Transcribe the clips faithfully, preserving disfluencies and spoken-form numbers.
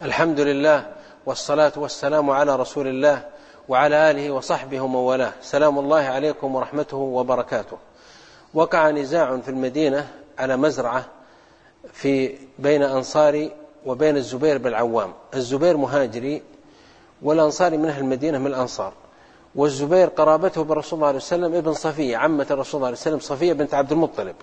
الحمد لله والصلاة والسلام على رسول الله وعلى آله وصحبه ومن والاه. سلام الله عليكم ورحمته وبركاته. وقع نزاع في المدينة على مزرعة في بين أنصاري وبين الزبير بن العوام. الزبير مهاجري والأنصاري من أهل المدينة من الأنصار، والزبير قرابته بالرسول الله عليه وسلم ابن صفية عمة الرسول الله عليه وسلم صفية بنت عبد المطلب.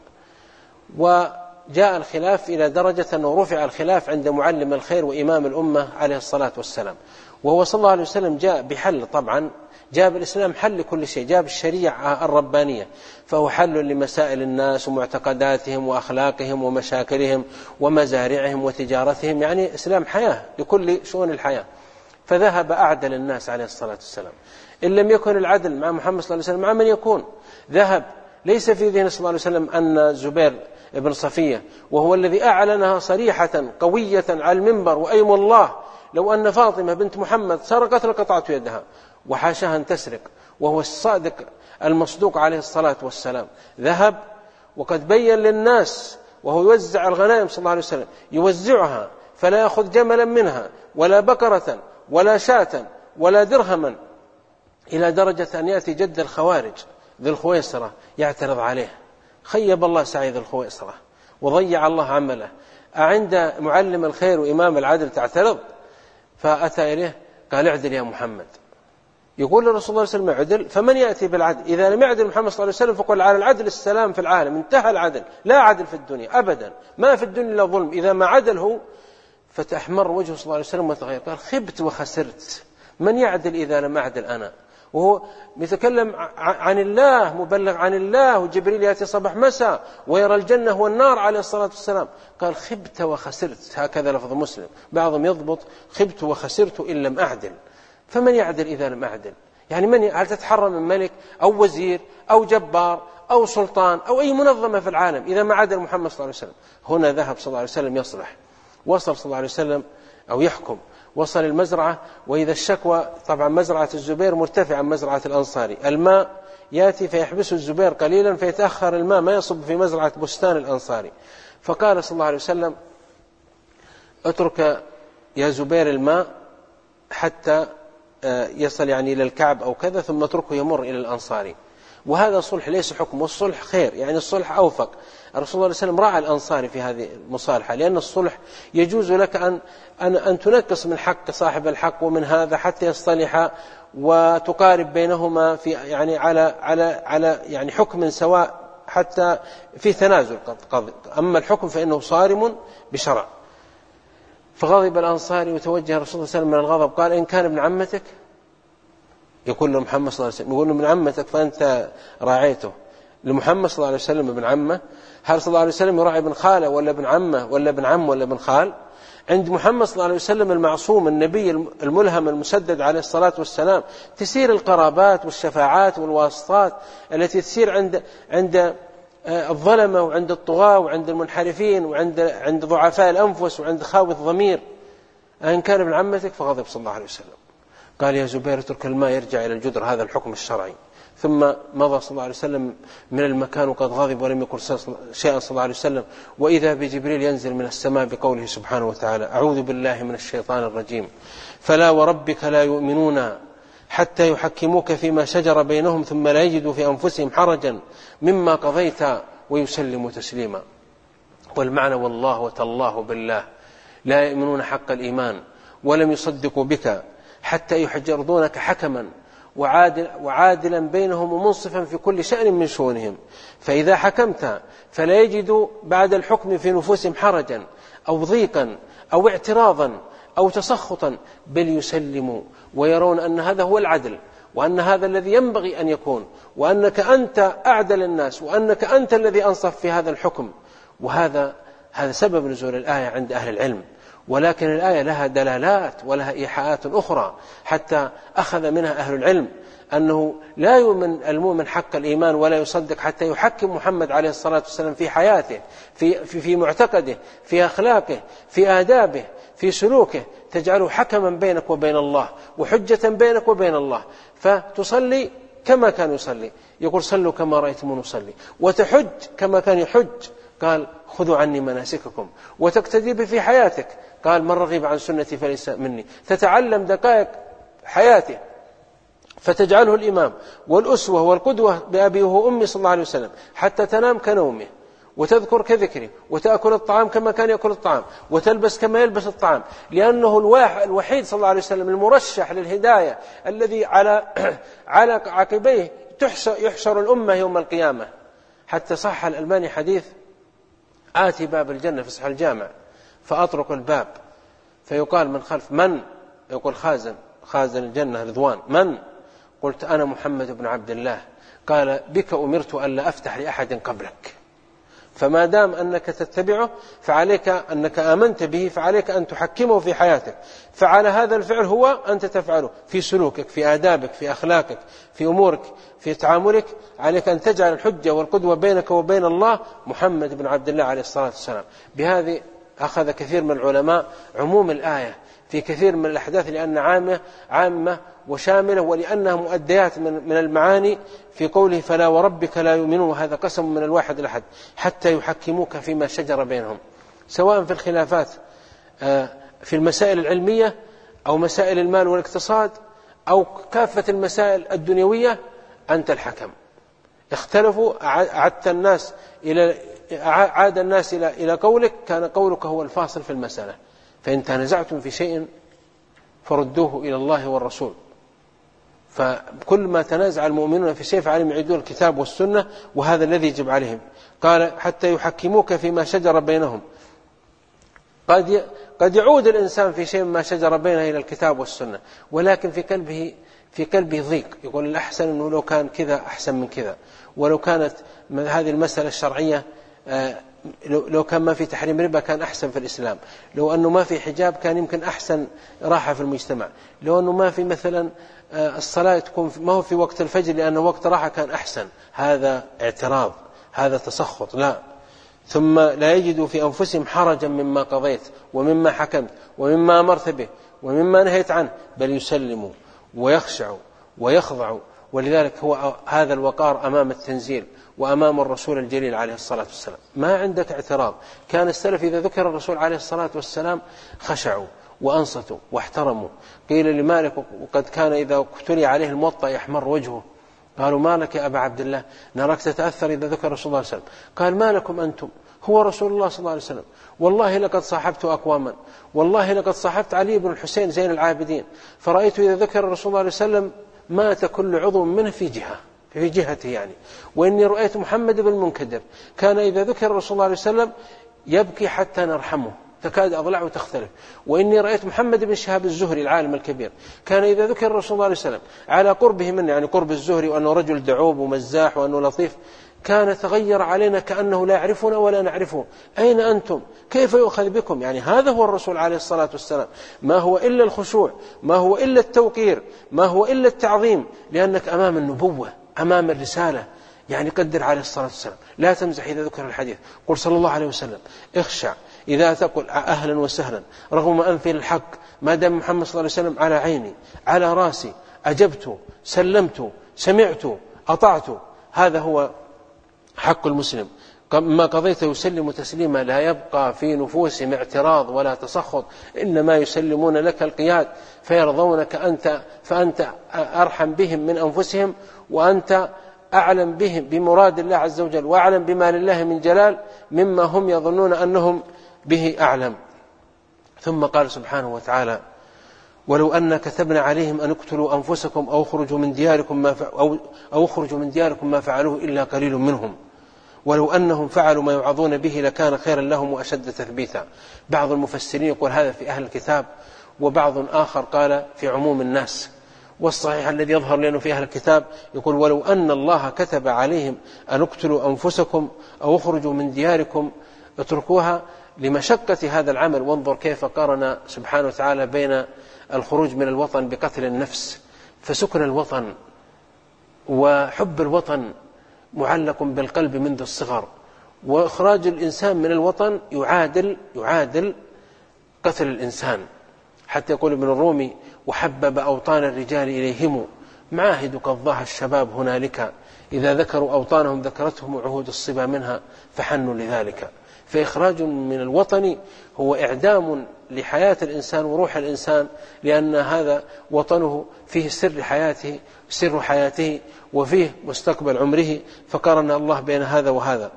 وجاء الخلاف إلى درجة أنه رفع الخلاف عند معلم الخير وإمام الأمة عليه الصلاة والسلام، وهو صلى الله عليه وسلم جاء بحل. طبعا جاء بالإسلام حل كل شيء، جاء بالشريعة الربانية، فهو حل لمسائل الناس ومعتقداتهم وأخلاقهم ومشاكلهم ومزارعهم وتجارتهم، يعني إسلام حياة لكل شؤون الحياة. فذهب أعدل الناس عليه الصلاة والسلام. إن لم يكن العدل مع محمد صلى الله عليه وسلم مع من يكون؟ ذهب ليس في ذهن صلى الله عليه وسلم أن زبير ابن صفية، وهو الذي أعلنها صريحة قوية على المنبر، وأيم الله لو أن فاطمة بنت محمد سرقت لقطعت يدها، وحاشاها أن تسرق، وهو الصادق المصدوق عليه الصلاة والسلام. ذهب وقد بين للناس وهو يوزع الغنائم صلى الله عليه وسلم، يوزعها فلا يأخذ جملا منها ولا بقرة ولا شاة ولا درهما، إلى درجة أن يأتي جد الخوارج ذي الخويصرة يعترض عليه. خيب الله سعي ذي الخويصرة وضيع الله عمله، أعند معلم الخير وإمام العدل تعترض؟ فأتى إليه قال اعدل يا محمد. يقول الرسول الله صلى الله عليه وسلم اعدل، فمن يأتي بالعدل؟ إذا لم يعدل محمد صلى الله عليه وسلم فقل على العدل السلام في العالم، انتهى العدل، لا عدل في الدنيا أبدا، ما في الدنيا إلا ظلم. إذا ما عدله فتحمر وجهه صلى الله عليه وسلم وتغير، قال خبت وخسرت، من يعدل إذا لم أعدل أنا؟ وهو يتكلم عن الله، مبلغ عن الله، وجبريل يأتي صباح مساء ويرى الجنة والنار عليه الصلاة والسلام. قال خبت وخسرت، هكذا لفظ مسلم، بعضهم يضبط خبت وخسرت إن لم أعدل. فمن يعدل إذا لم أعدل؟ يعني من؟ هل تتحرى من ملك أو وزير أو جبار أو سلطان أو أي منظمة في العالم إذا ما عدل محمد صلى الله عليه وسلم؟ هنا ذهب صلى الله عليه وسلم يصلح، وصل صلى الله عليه وسلم أو يحكم، وصل المزرعة. وإذا الشكوى، طبعا مزرعة الزبير مرتفعة عن مزرعة الأنصاري، الماء يأتي فيحبسه الزبير قليلا فيتأخر الماء ما يصب في مزرعة بستان الأنصاري. فقال صلى الله عليه وسلم اترك يا زبير الماء حتى يصل يعني إلى الكعب أو كذا، ثم اتركه يمر إلى الأنصاري. وهذا صلح ليس حكم، والصلح خير، يعني الصلح أوفق. الرسول صلى الله عليه وسلم راعى الأنصاري في هذه المصالحة، لأن الصلح يجوز لك أن, أن, أن تنقص من حق صاحب الحق ومن هذا حتى يصطلح وتقارب بينهما في يعني على على على يعني حكم سواء، حتى في تنازل. أما الحكم فإنه صارم بشرع. فغضب الأنصاري وتوجه الرسول صلى الله عليه وسلم من الغضب، قال إن كان ابن عمتك، يقول له محمد صلى الله عليه وسلم، يقول له من عمتك فأنت راعيته. لمحمد صلى الله عليه وسلم ابن عمه؟ هل صلى الله عليه وسلم يراعي ابن خاله ولا ابن عمه ولا ابن عم ولا ابن خال؟ عند محمد صلى الله عليه وسلم المعصوم النبي الملهم المسدد عليه الصلاة والسلام تسير القرابات والشفاعات والواسطات التي تسير عند عند الظلمة وعند الطغاة وعند المنحرفين وعند عند ضعفاء الأنفس وعند خاوي الضمير. إن كان ابن عمتك؟ فغضب صلى الله عليه وسلم، قال يا زبير اترك الماء يرجع إلى الجدر، هذا الحكم الشرعي. ثم مضى صلى الله عليه وسلم من المكان وقد غضب ولم يقل شيئا صلى الله عليه وسلم. وإذا بجبريل ينزل من السماء بقوله سبحانه وتعالى أعوذ بالله من الشيطان الرجيم فلا وربك لا يؤمنون حتى يحكموك فيما شجر بينهم ثم لا يجدوا في أنفسهم حرجا مما قضيت ويسلموا تسليما. والمعنى والله وتالله بالله لا يؤمنون حق الإيمان ولم يصدقوا بك حتى يحجرونك حكما وعادل وعادلا بينهم ومنصفا في كل شأن من شؤونهم، فإذا حكمت فلا يجدوا بعد الحكم في نفوسهم حرجا أو ضيقا أو اعتراضا أو تسخطا، بل يسلموا ويرون أن هذا هو العدل، وأن هذا الذي ينبغي أن يكون، وأنك أنت أعدل الناس، وأنك أنت الذي أنصف في هذا الحكم. وهذا هذا سبب نزول الآية عند أهل العلم. ولكن الآية لها دلالات ولها إيحاءات أخرى حتى أخذ منها أهل العلم أنه لا يؤمن المؤمن حق الإيمان ولا يصدق حتى يحكم محمد عليه الصلاة والسلام في حياته، في, في, في معتقده، في أخلاقه، في آدابه، في سلوكه، تجعله حكما بينك وبين الله وحجة بينك وبين الله. فتصلي كما كان يصلي، يقول صلوا كما رأيتمون نصلي، وتحج كما كان يحج، قال خذوا عني مناسككم، وتقتدي به في حياتك، قال من رغب عن سنتي فليس مني. تتعلم دقائق حياته فتجعله الإمام والأسوة والقدوة بأبي وأمي صلى الله عليه وسلم، حتى تنام كنومه وتذكر كذكره وتأكل الطعام كما كان يأكل الطعام وتلبس كما يلبس الطعام، لأنه الوحيد صلى الله عليه وسلم المرشح للهداية الذي على على عقبيه يحشر الأمة يوم القيامة. حتى صح الألباني حديث آتي باب الجنة في صحيح الجامع فأطرق الباب فيقال من خلف من؟ يقول خازن خازن الجنة رضوان. من؟ قلت أنا محمد بن عبد الله. قال بك أمرت ألا أفتح لأحد قبلك، فما دام أنك تتبعه فعليك أنك آمنت به فعليك أن تحكمه في حياتك، فعلى هذا الفعل هو أنت تفعله في سلوكك في آدابك في أخلاقك في أمورك في تعاملك. عليك أن تجعل الحجة والقدوة بينك وبين الله محمد بن عبد الله عليه الصلاة والسلام. بهذه أخذ كثير من العلماء عموم الآية في كثير من الأحداث لأن عامة عامة وشاملة، ولأنها مؤديات من المعاني في قوله فلا وربك لا يؤمنون، وهذا قسم من الواحد الأحد حتى يحكموك فيما شجر بينهم، سواء في الخلافات في المسائل العلمية أو مسائل المال والاقتصاد أو كافة المسائل الدنيوية. أنت الحكم. اختلفوا عدت الناس إلى عاد الناس إلى إلى قولك، كان قولك هو الفاصل في المسألة. فإن تنازعتم في شيء فردوه إلى الله والرسول. فكل ما تنازع المؤمنون في شيء فعليهم يعيدون الكتاب والسنة، وهذا الذي يجب عليهم. قال حتى يحكموك فيما شجر بينهم. قد قد يعود الإنسان في شيء ما شجر بينه إلى الكتاب والسنة، ولكن في قلبه في قلبه ضيق، يقول الأحسن أنه لو كان كذا أحسن من كذا، ولو كانت هذه المسألة الشرعية لو كان ما في تحريم ربا كان أحسن في الإسلام، لو أنه ما في حجاب كان يمكن أحسن راحة في المجتمع، لو أنه ما في مثلا الصلاة تكون ما هو في وقت الفجر لأنه وقت راحة كان أحسن. هذا اعتراض، هذا تسخط. لا، ثم لا يجدوا في أنفسهم حرجا مما قضيت ومما حكمت ومما أمرت به ومما نهيت عنه، بل يسلموا ويخشعوا ويخضعوا. ولذلك هو هذا الوقار أمام التنزيل وأمام الرسول الجليل عليه الصلاة والسلام. ما عندك اعتراض. كان السلف إذا ذكر الرسول عليه الصلاة والسلام خشعوا وأنصتوا واحترموا. قيل لمالك وقد كان إذا ابتلي عليه الموطأ يحمر وجهه، قالوا ما لك يا أبا عبد الله نراك تتأثر إذا ذكر رسول الله صلى الله عليه وسلم. قال ما لكم أنتم، هو رسول الله صلى الله عليه وسلم. والله لقد صاحبت أقواما، والله لقد صاحبت علي بن الحسين زين العابدين، فرأيت إذا ذكر رسول الله عليه وسلم مات كل عضو منه في جهة في جهته يعني. وإني رأيت محمد بن المنكدر كان إذا ذكر رسول الله عليه وسلم يبكي حتى نرحمه، تكاد أضلعه تختلف. وإني رأيت محمد بن شهاب الزهري العالم الكبير كان إذا ذكر رسول الله عليه وسلم على قربه منه، يعني قرب الزهري وأنه رجل دعوب ومزاح وأنه لطيف، كان تغير علينا كأنه لا يعرفنا ولا نعرفه. أين أنتم؟ كيف يؤخذ بكم؟ يعني هذا هو الرسول عليه الصلاة والسلام. ما هو إلا الخشوع، ما هو إلا التوقير، ما هو إلا التعظيم، لأنك أمام النبوة أمام الرسالة. يعني قدر عليه الصلاة والسلام. لا تمزح إذا ذكر الحديث. قل صلى الله عليه وسلم اخشع إذا تقول أهلا وسهلا رغم أنفي الحق، ما دام محمد صلى الله عليه وسلم على عيني على راسي، أجبت سلمت سمعت أطعت. هذا هو حق المسلم. ما قضيت يسلم تسليما لا يبقى في نفوسهم اعتراض ولا تسخط، إنما يسلمون لك القياد فيرضونك أنت، فأنت أرحم بهم من أنفسهم، وأنت أعلم بهم بمراد الله عز وجل وأعلم بما لله من جلال مما هم يظنون أنهم به أعلم. ثم قال سبحانه وتعالى ولو أن كتبنا عليهم أن اقتلوا أنفسكم أو اخرجوا من دياركم ما أو أو اخرجوا من دياركم ما فعلوه إلا قليل منهم ولو أنهم فعلوا ما يوعظون به لكان خيرا لهم وأشد تثبيتا. بعض المفسرين يقول هذا في أهل الكتاب، وبعض آخر قال في عموم الناس. والصحيح الذي يظهر لأنه في أهل الكتاب يقول ولو أن الله كتب عليهم أن اقتلوا أنفسكم أو اخرجوا من دياركم اتركوها لمشقة هذا العمل. وانظر كيف قارن سبحانه وتعالى بين الخروج من الوطن بقتل النفس. فسكن الوطن وحب الوطن معلق بالقلب منذ الصغر، وإخراج الإنسان من الوطن يعادل يعادل قتل الإنسان. حتى يقول ابن الرومي وحبب أوطان الرجال إليهم معاهد قد ضاع الشباب هنالك إذا ذكروا أوطانهم ذكرتهم عهود الصبا منها فحنوا لذلك. فإخراج من الوطن هو إعدام لحياة الإنسان وروح الإنسان، لأن هذا وطنه فيه سر حياته سر حياته وفيه مستقبل عمره، فقارن الله بين هذا وهذا.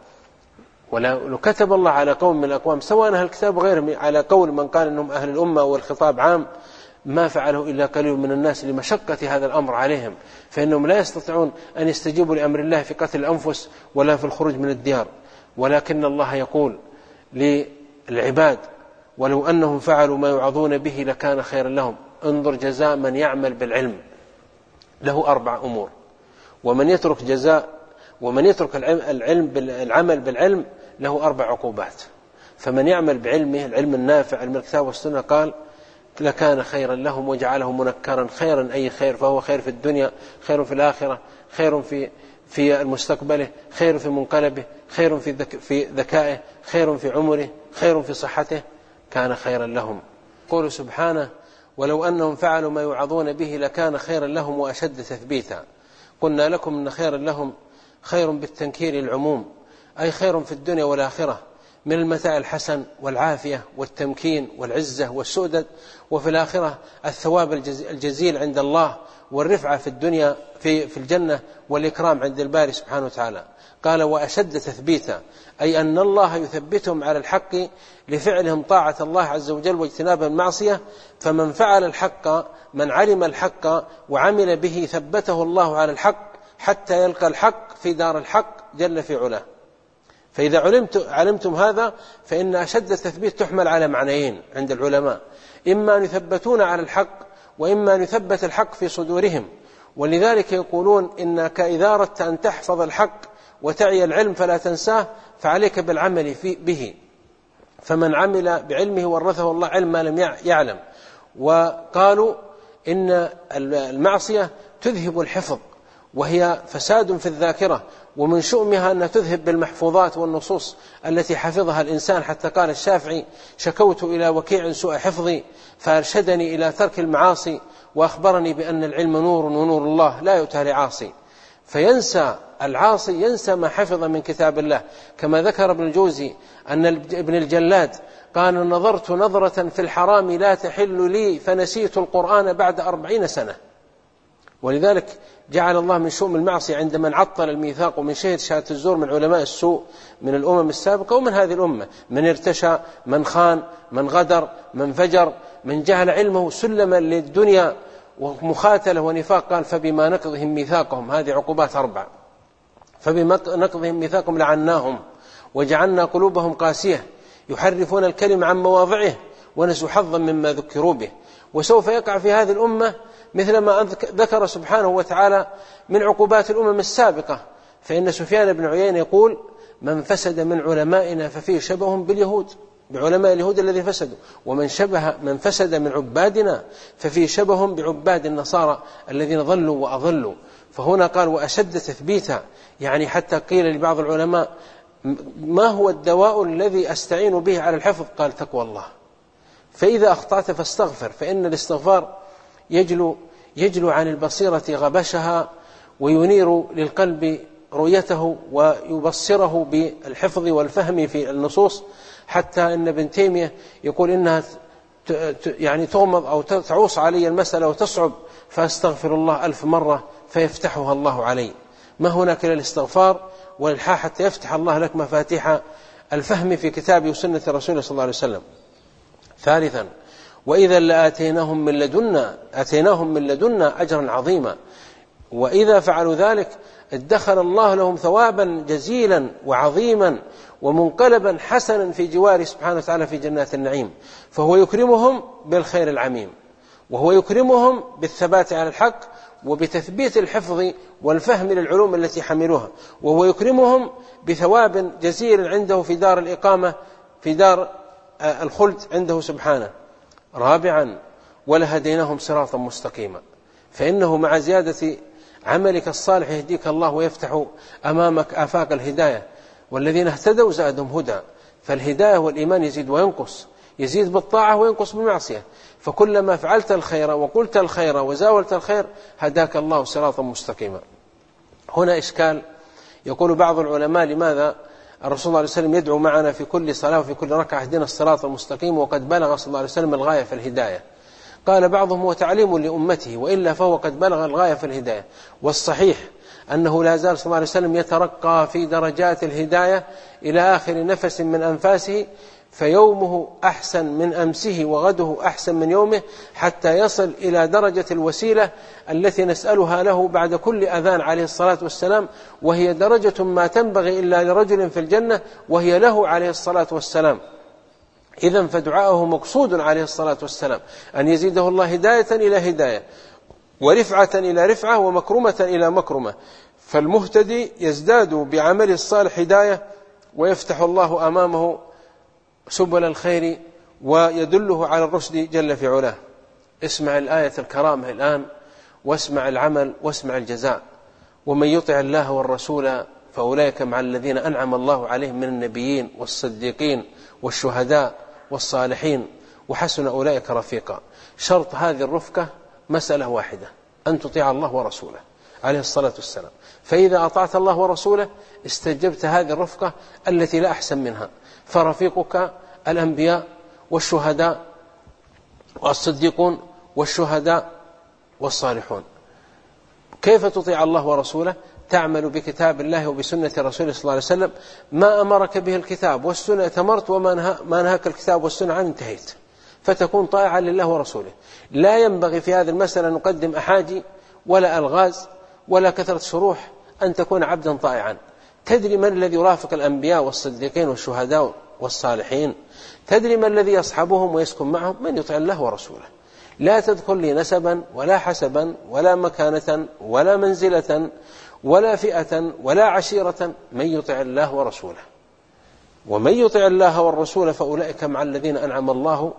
ولو كتب الله على قوم من الأقوام سواء أهل الكتاب غيرهم، على قول من قال أنهم أهل الأمة والخطاب عام، ما فعله إلا قليل من الناس لمشقة هذا الأمر عليهم، فإنهم لا يستطيعون أن يستجيبوا لأمر الله في قتل الأنفس ولا في الخروج من الديار. ولكن الله يقول للعباد: ولو أنهم فعلوا ما يوعظون به لكان خيرا لهم. انظر جزاء من يعمل بالعلم، له أربع أمور. ومن يترك جزاء ومن يترك العلم العمل بالعلم له أربع عقوبات. فمن يعمل بعلمه العلم النافع علم الكتاب والسنة قال لكان خيرا لهم وجعله منكرا. خيرا أي خير، فهو خير في الدنيا، خير في الآخرة، خير في في المستقبله، خير في منقلبه، خير في ذك في ذكائه، خير في عمره، خير في صحته، كان خيرا لهم. قول سبحانه: ولو أنهم فعلوا ما يوعظون به لكان خيرا لهم وأشد تثبيتا. قلنا لكم أن خيرا لهم خير بالتنكير العموم، أي خير في الدنيا والآخرة من المتاع الحسن والعافية والتمكين والعزة والسؤدد، وفي الآخرة الثواب الجزيل عند الله والرفعة في الدنيا في في الجنة والإكرام عند الباري سبحانه وتعالى. قال: وأشد تثبيتا، أي أن الله يثبتهم على الحق لفعلهم طاعة الله عز وجل واجتناب المعصية. فمن فعل الحق، من علم الحق وعمل به، ثبته الله على الحق حتى يلقى الحق في دار الحق جل في علاه. فإذا علمت علمتم هذا فإن أشد التثبيت تحمل على معنيين عند العلماء: إما أن يثبتون على الحق، وإما أن يثبت الحق في صدورهم. ولذلك يقولون: إنك إذا أردت أن تحفظ الحق وتعي العلم فلا تنساه فعليك بالعمل به. فمن عمل بعلمه ورثه الله علم ما لم يعلم. وقالوا إن المعصية تذهب الحفظ، وهي فساد في الذاكرة، ومن شؤمها أن تذهب بالمحفوظات والنصوص التي حفظها الإنسان. حتى قال الشافعي: شكوت إلى وكيع سوء حفظي فأرشدني إلى ترك المعاصي، وأخبرني بأن العلم نور ونور الله لا يؤتى لعاصي. فينسى العاصي، ينسى ما حفظ من كتاب الله. كما ذكر ابن الجوزي أن ابن الجلاد قال: نظرت نظرة في الحرام لا تحل لي فنسيت القرآن بعد أربعين سنة. ولذلك جعل الله من شؤم المعصية عند من عطل الميثاق ومن شهد شهادة الزور من علماء السوء من الأمم السابقة ومن هذه الأمة، من ارتشى، من خان، من غدر، من فجر، من جهل علمه سلما للدنيا ومخاتلة ونفاق. قال: فبما نقضهم ميثاقهم، هذه عقوبات أربع. فبما نقضهم ميثاقهم لعناهم وجعلنا قلوبهم قاسية يحرفون الكلم عن مواضعه ونسوا حظا مما ذكروا به. وسوف يقع في هذه الأمة مثل ما ذكر سبحانه وتعالى من عقوبات الأمم السابقة. فإن سفيان بن عيينة يقول: من فسد من علمائنا ففيه شبههم باليهود، بعلماء اليهود الذي فسدوا، ومن شبه من فسد من عبادنا ففيه شبههم بعباد النصارى الذين ضلوا وأضلوا. فهنا قال: وأشد تثبيتا، يعني حتى قيل لبعض العلماء: ما هو الدواء الذي أستعين به على الحفظ؟ قال: تقوى الله. فإذا أخطأت فاستغفر، فإن الاستغفار يجلو, يجلو عن البصيرة غبشها، وينير للقلب رؤيته، ويبصره بالحفظ والفهم في النصوص. حتى أن ابن تيمية يقول: إنها يعني تغمض أو تعوص علي المسألة وتصعب فأستغفر الله ألف مرة فيفتحها الله علي. ما هناك إلا الاستغفار والإلحاح حتى يفتح الله لك مفاتيح الفهم في كتابه وسنة رسوله صلى الله عليه وسلم. ثالثا: وإذا لآتيناهم من لدنا آتيناهم من لدنا أجرا عظيما. وإذا فعلوا ذلك ادخر الله لهم ثوابا جزيلا وعظيما ومنقلبا حسنا في جواره سبحانه وتعالى في جنات النعيم. فهو يكرمهم بالخير العميم، وهو يكرمهم بالثبات على الحق وبتثبيت الحفظ والفهم للعلوم التي حملوها، وهو يكرمهم بثواب جزيل عنده في دار الإقامة، في دار الخلد عنده سبحانه. رابعا: ولهديناهم صراطا مستقيما. فإنه مع زيادة عملك الصالح يهديك الله ويفتح أمامك آفاق الهداية، والذين اهتدوا زادهم هدى. فالهداية والإيمان يزيد وينقص، يزيد بالطاعة وينقص بالمعصية. فكلما فعلت الخير وقلت الخير وزاولت الخير هداك الله صراطا مستقيما. هنا إشكال، يقول بعض العلماء: لماذا الرسول صلى الله عليه وسلم يدعو معنا في كل صلاة وفي كل ركعة اهدنا الصراط المستقيم، وقد بلغ صلى الله عليه وسلم الغاية في الهداية. قال بعضهم هو تعليم لأمته، وإلا فهو قد بلغ الغاية في الهداية. والصحيح أنه لا زال صلى الله عليه وسلم يترقى في درجات الهداية إلى آخر نفس من أنفاسه، فيومه أحسن من أمسه وغده أحسن من يومه، حتى يصل إلى درجة الوسيلة التي نسألها له بعد كل أذان عليه الصلاة والسلام، وهي درجة ما تنبغي إلا لرجل في الجنة، وهي له عليه الصلاة والسلام. إذن فدعاءه مقصود عليه الصلاة والسلام أن يزيده الله هداية إلى هداية، ورفعة إلى رفعة، ومكرمة إلى مكرمة. فالمهتدي يزداد بعمل الصالح هداية، ويفتح الله أمامه سبل الخير ويدله على الرشد جل في علاه. اسمع الآية الكرامة الآن، واسمع العمل، واسمع الجزاء. ومن يطع الله والرسول فأولئك مع الذين أنعم الله عليهم من النبيين والصديقين والشهداء والصالحين وحسن أولئك رفيقا. شرط هذه الرفقة مسألة واحدة، أن تطيع الله ورسوله عليه الصلاة والسلام. فإذا أطعت الله ورسوله استجبت هذه الرفقة التي لا أحسن منها، فرفيقك الأنبياء والشهداء والصديقون والشهداء والصالحون. كيف تطيع الله ورسوله؟ تعمل بكتاب الله وبسنة رسوله صلى الله عليه وسلم، ما أمرك به الكتاب والسنة تمرت، وما نهاك الكتاب والسنة عن انتهيت، فتكون طائعا لله ورسوله. لا ينبغي في هذه المسألة أن نقدم أحاجي ولا ألغاز ولا كثرة شروح، أن تكون عبدا طائعا. تدري من الذي يرافق الأنبياء والصديقين والشهداء والصالحين؟ تدري من الذي يصحبهم ويسكن معهم؟ من يطع الله ورسوله. لا تذكر لي نسبا ولا حسبا ولا مكانة ولا منزلة ولا فئة ولا عشيرة، من يطع الله ورسوله. ومن يطع الله والرسول فأولئك مع الذين أنعم الله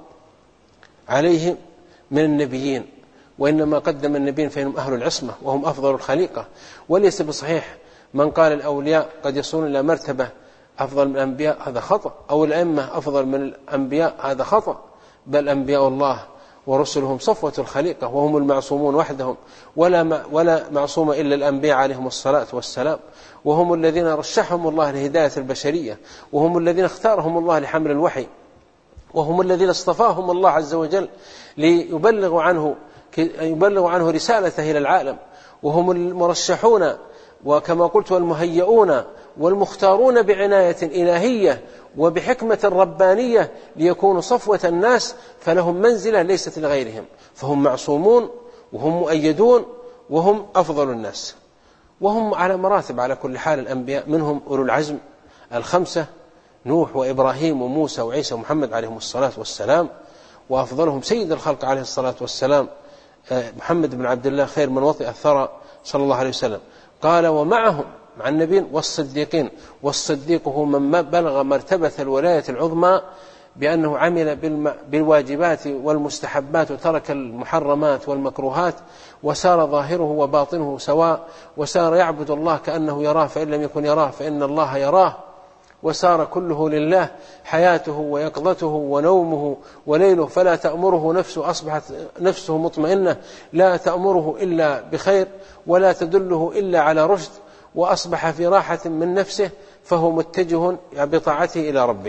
عليهم من النبيين. وإنما قدم النبيين فإنهم أهل العصمة وهم أفضل الخليقة. وليس بصحيح من قال الأولياء قد يصلون إلى مرتبة أفضل من الأنبياء، هذا خطأ، أو الأئمة أفضل من الأنبياء، هذا خطأ. بل أنبياء الله ورسلهم صفوة الخليقة، وهم المعصومون وحدهم، ولا ولا معصوم إلا الأنبياء عليهم الصلاة والسلام، وهم الذين رشحهم الله لهداية البشرية، وهم الذين اختارهم الله لحمل الوحي، وهم الذين اصطفاهم الله عز وجل ليبلغوا عنه يبلغوا عنه رسالته إلى العالم، وهم المرشحون وكما قلت والمهيئون والمختارون بعناية إلهية وبحكمة ربانية ليكونوا صفوة الناس، فلهم منزلة ليست لغيرهم، فهم معصومون وهم مؤيدون وهم أفضل الناس. وهم على مراتب على كل حال الأنبياء، منهم أولو العزم الخمسة، نوح وإبراهيم وموسى وعيسى ومحمد عليهم الصلاة والسلام، وأفضلهم سيد الخلق عليه الصلاة والسلام محمد بن عبد الله خير من وطئ الثرى صلى الله عليه وسلم. قال ومعهم مع النبيين والصديقين. والصديق هو من بلغ مرتبة الولاية العظمى بأنه عمل بالواجبات والمستحبات وترك المحرمات والمكروهات، وسار ظاهره وباطنه سواء، وسار يعبد الله كأنه يراه فإن لم يكن يراه فإن الله يراه، وسار كله لله، حياته ويقظته ونومه وليله، فلا تأمره نفسه، أصبحت نفسه مطمئنة لا تأمره إلا بخير ولا تدله إلا على رشد، وأصبح في راحة من نفسه، فهو متجه بطاعته إلى ربه.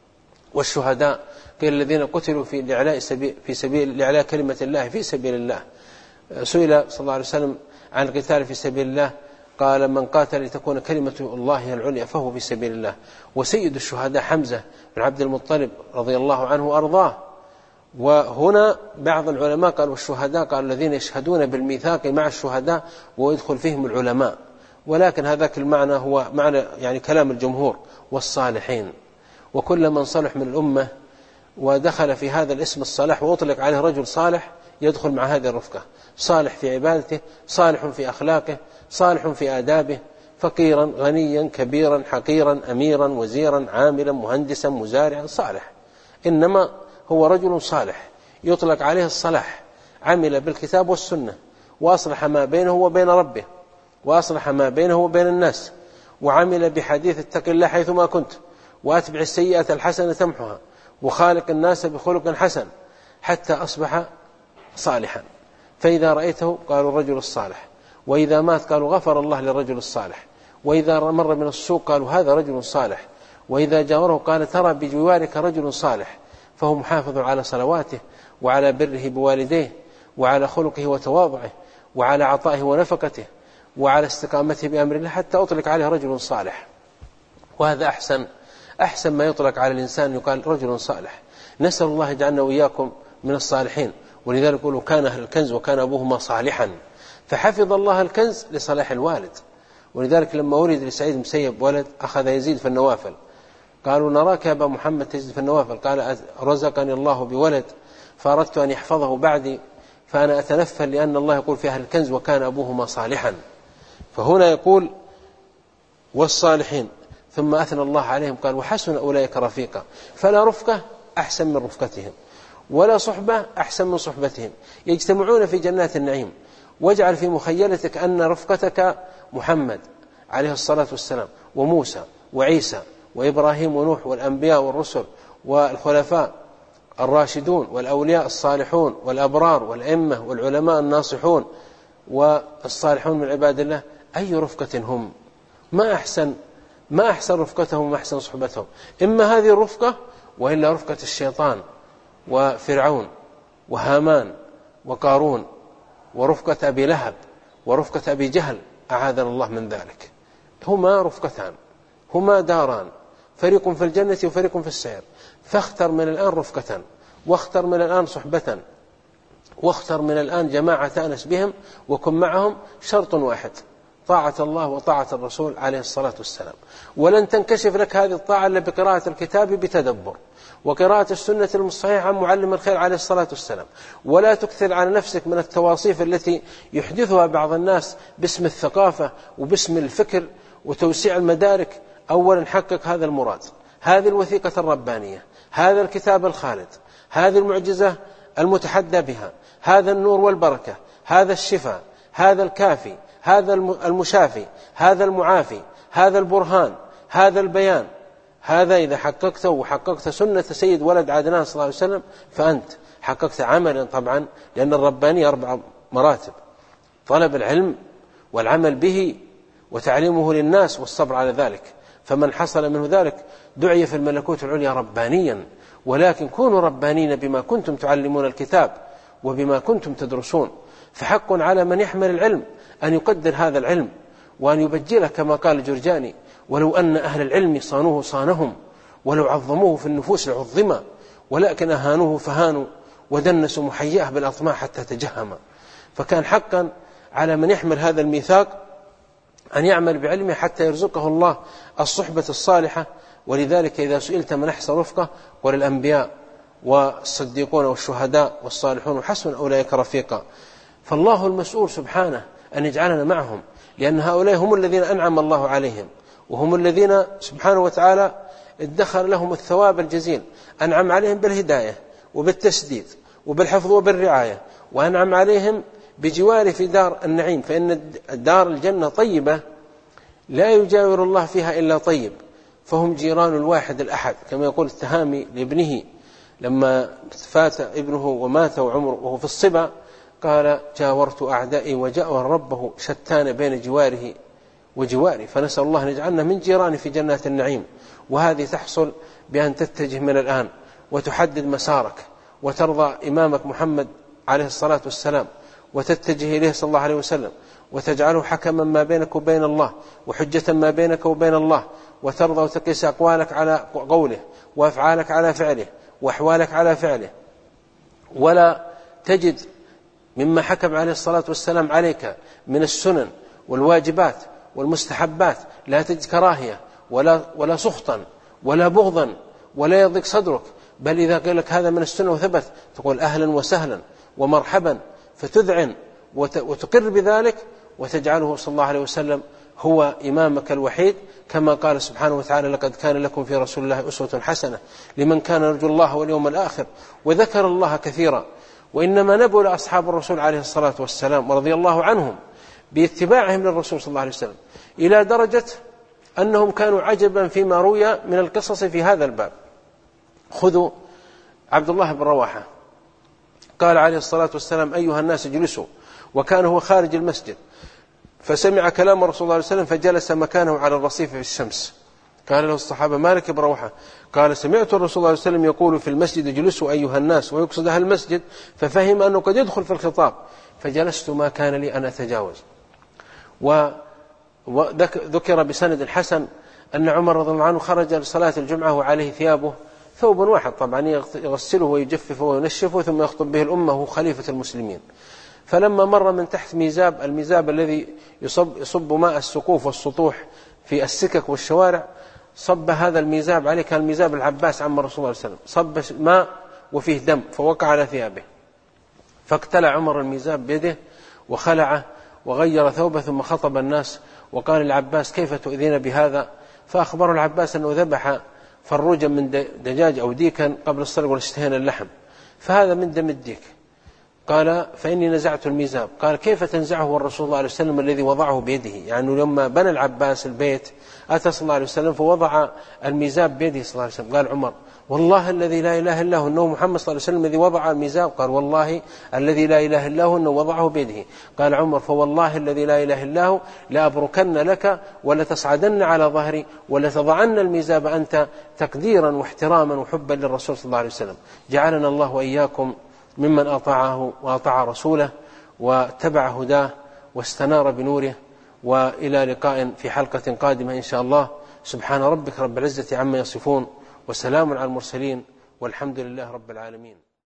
والشهداء قيل الذين قتلوا في الإعلاء سبيل في سبيل الإعلاء كلمة الله في سبيل الله. سئل صلى الله عليه وسلم عن القتال في سبيل الله، قال من قاتل لتكون كلمة الله العليا فهو في سبيل الله. وسيد الشهداء حمزة بن عبد المطلب رضي الله عنه وأرضاه. وهنا بعض العلماء قالوا الشهداء قالوا الذين يشهدون بالميثاق مع الشهداء ويدخل فيهم العلماء، ولكن هذاك المعنى هو معنى يعني كلام الجمهور والصالحين. وكل من صلح من الأمة ودخل في هذا الاسم الصلاح وأطلق عليه رجل صالح يدخل مع هذه الرفقة، صالح في عبادته، صالح في أخلاقه، صالح في آدابه، فقيرا غنيا كبيرا حقيرا أميرا وزيرا عاملا مهندسا مزارعا، صالح. إنما هو رجل صالح يطلق عليه الصلاح، عمل بالكتاب والسنة وأصلح ما بينه وبين ربه، وأصلح ما بينه وبين الناس، وعمل بحديث اتق الله حيثما كنت وأتبع السيئة الحسنة تمحها وخالق الناس بخلق حسن، حتى أصبح صالحا. فإذا رأيته قالوا الرجل الصالح، وإذا مات قالوا غفر الله للرجل الصالح، وإذا مر من السوق قالوا هذا رجل صالح، وإذا جاوره قال ترى بجوارك رجل صالح فهو محافظ على صلواته وعلى بره بوالديه وعلى خلقه وتواضعه وعلى عطائه ونفقته وعلى استقامته بأمر الله حتى أطلق عليه رجل صالح. وهذا أحسن أحسن ما يطلق على الإنسان يقال رجل صالح. نسأل الله يجعلنا وإياكم من الصالحين. ولذلك يقولوا كان أهل الكنز وكان أبوهما صالحا، فحفظ الله الكنز لصلاح الوالد. ولذلك لما ولد لسعيد بن المسيب ولد أخذ يزيد في النوافل، قالوا نراك يا أبا محمد تزيد في النوافل، قال رزقني الله بولد فأردت أن يحفظه بعدي فأنا أتنفل، لأن الله يقول في أهل الكنز وكان أبوهما صالحا. فهنا يقول والصالحين، ثم أثنى الله عليهم قال وحسن أولئك رفيقا. فلا رفقة أحسن من رفقتهم ولا صحبة أحسن من صحبتهم، يجتمعون في جنات النعيم. واجعل في مخيلتك أن رفقتك محمد عليه الصلاة والسلام وموسى وعيسى وإبراهيم ونوح والأنبياء والرسل والخلفاء الراشدون والأولياء الصالحون والأبرار والأئمة والعلماء الناصحون والصالحون من عباد الله. أي رفقة هم؟ ما أحسن ما أحسن رفقتهم وما أحسن صحبتهم. إما هذه الرفقة وإلا رفقة الشيطان وفرعون وهامان وقارون ورفقة أبي لهب ورفقة أبي جهل، أعاذنا الله من ذلك. هما رفقتان، هما داران، فريق في الجنة وفريق في السعير. فاختر من الآن رفقة، واختر من الآن صحبة، واختر من الآن جماعة تأنس بهم وكن معهم. شرط واحد: طاعة الله وطاعة الرسول عليه الصلاة والسلام. ولن تنكشف لك هذه الطاعة إلا بقراءة الكتاب بتدبر، وقراءة السنة الصحيحة عن معلم الخير عليه الصلاة والسلام. ولا تكثر على نفسك من التواصيف التي يحدثها بعض الناس باسم الثقافة وباسم الفكر وتوسيع المدارك. أولا حقق هذا المراد، هذه الوثيقة الربانية، هذا الكتاب الخالد، هذه المعجزة المتحدى بها، هذا النور والبركة، هذا الشفاء، هذا الكافي، هذا المشافي، هذا المعافي، هذا البرهان، هذا البيان. هذا إذا حققته وحققت سنة سيد ولد عدنان صلى الله عليه وسلم فأنت حققت عملا طبعا، لأن الربانية أربع مراتب: طلب العلم والعمل به وتعليمه للناس والصبر على ذلك. فمن حصل منه ذلك دعي في الملكوت العليا ربانيا. ولكن كونوا ربانين بما كنتم تعلمون الكتاب وبما كنتم تدرسون. فحق على من يحمل العلم أن يقدر هذا العلم وأن يبجله كما قال الجرجاني: ولو أن أهل العلم صانوه صانهم، ولو عظموه في النفوس لعظما، ولكن أهانوه فهانوا، ودنسوا محياه بالأطماع حتى تجهم. فكان حقا على من يحمل هذا الميثاق أن يعمل بعلمه حتى يرزقه الله الصحبة الصالحة. ولذلك إذا سئلت من أحسن رفقة قل الأنبياء والصديقون والشهداء والصالحون وحسن أولئك رفيقا. فالله المسؤول سبحانه أن يجعلنا معهم، لأن هؤلاء هم الذين أنعم الله عليهم، وهم الذين سبحانه وتعالى ادخر لهم الثواب الجزيل. أنعم عليهم بالهداية وبالتسديد وبالحفظ وبالرعاية، وأنعم عليهم بجواره في دار النعيم. فإن دار الجنة طيبة لا يجاور الله فيها إلا طيب، فهم جيران الواحد الأحد، كما يقول التهامي لابنه لما فات ابنه ومات وعمره وهو في الصبا، قال: جاورت أعدائي وجاور ربه شتان بين جواره وجواري. فنسأل الله أن يجعلنا من جيران في جنات النعيم. وهذه تحصل بأن تتجه من الآن وتحدد مسارك وترضى إمامك محمد عليه الصلاة والسلام وتتجه إليه صلى الله عليه وسلم، وتجعله حكما ما بينك وبين الله وحجة ما بينك وبين الله، وترضى وتقيس أقوالك على قوله وأفعالك على فعله وأحوالك على فعله. ولا تجد مما حكم عليه الصلاة والسلام عليك من السنن والواجبات والمستحبات لا تجد كراهية ولا, ولا سخطا ولا بغضا ولا يضيق صدرك، بل إذا قال لك هذا من السنة وثبت تقول أهلا وسهلا ومرحبا، فتذعن وتقر بذلك وتجعله صلى الله عليه وسلم هو إمامك الوحيد، كما قال سبحانه وتعالى: لقد كان لكم في رسول الله أسوة حسنة لمن كان يرجو الله واليوم الآخر وذكر الله كثيرا. وإنما نبل أصحاب الرسول عليه الصلاة والسلام ورضي الله عنهم باتباعهم للرسول صلى الله عليه وسلم إلى درجة أنهم كانوا عجبا فيما روي من القصص في هذا الباب. خذوا عبد الله بن رواحة، قال عليه الصلاة والسلام: أيها الناس اجلسوا، وكان هو خارج المسجد، فسمع كلام الرسول صلى الله عليه وسلم فجلس مكانه على الرصيف في الشمس. قال له الصحابة: مالك بروحة؟ قال: سمعت الرسول صلى الله عليه وسلم يقول في المسجد: اجلسوا أيها الناس، ويقصد أهل المسجد، ففهم أنه قد يدخل في الخطاب، فجلست ما كان لي أن أتجاوز. وذكر بسند الحسن أن عمر رضي الله عنه خرج لصلاة الجمعة وعليه ثيابه ثوب واحد، طبعا يغسله ويجففه وينشفه ثم يخطب به الأمة، وهو خليفة المسلمين. فلما مر من تحت ميزاب، الميزاب الذي يصب, يصب ماء السقوف والسطوح في السكك والشوارع، صب هذا الميزاب عليه، كان الميزاب العباس عم الرسول صلى الله عليه وسلم، صب ماء وفيه دم فوقع على ثيابه، فاقتلع عمر الميزاب بيده وخلعه وغير ثوبه، ثم خطب الناس وقال العباس: كيف تؤذين بهذا؟ فأخبر العباس أنه ذبح فروجا من دجاج أو ديكا قبل الصلاة واشتهينا اللحم، فهذا من دم الديك. قال: فإني نزعت الميزاب. قال: كيف تنزعه الرسول صلى الله عليه وسلم الذي وضعه بيده؟ يعني لما بنى العباس البيت أتى صلى الله عليه وسلم فوضع الميزاب بيده صلى الله عليه وسلم. قال عمر: والله الذي لا إله إلا هو أنه محمد صلى الله عليه وسلم الذي وضع الميزاب. قال: والله الذي لا إله إلا هو أنه وضعه بيده. قال عمر: فوالله الذي لا إله إلا هو لأبركن لك ولتصعدن على ظهري ولتضعن الميزاب أنت تقديرا واحتراما وحبا للرسول صلى الله عليه وسلم. جعلنا الله وإياكم ممن أطاعه وأطاع رسوله واتبع هداه واستنار بنوره. وإلى لقاء في حلقة قادمة إن شاء الله. سبحان ربك رب العزة عما يصفون، وسلام على المرسلين، والحمد لله رب العالمين.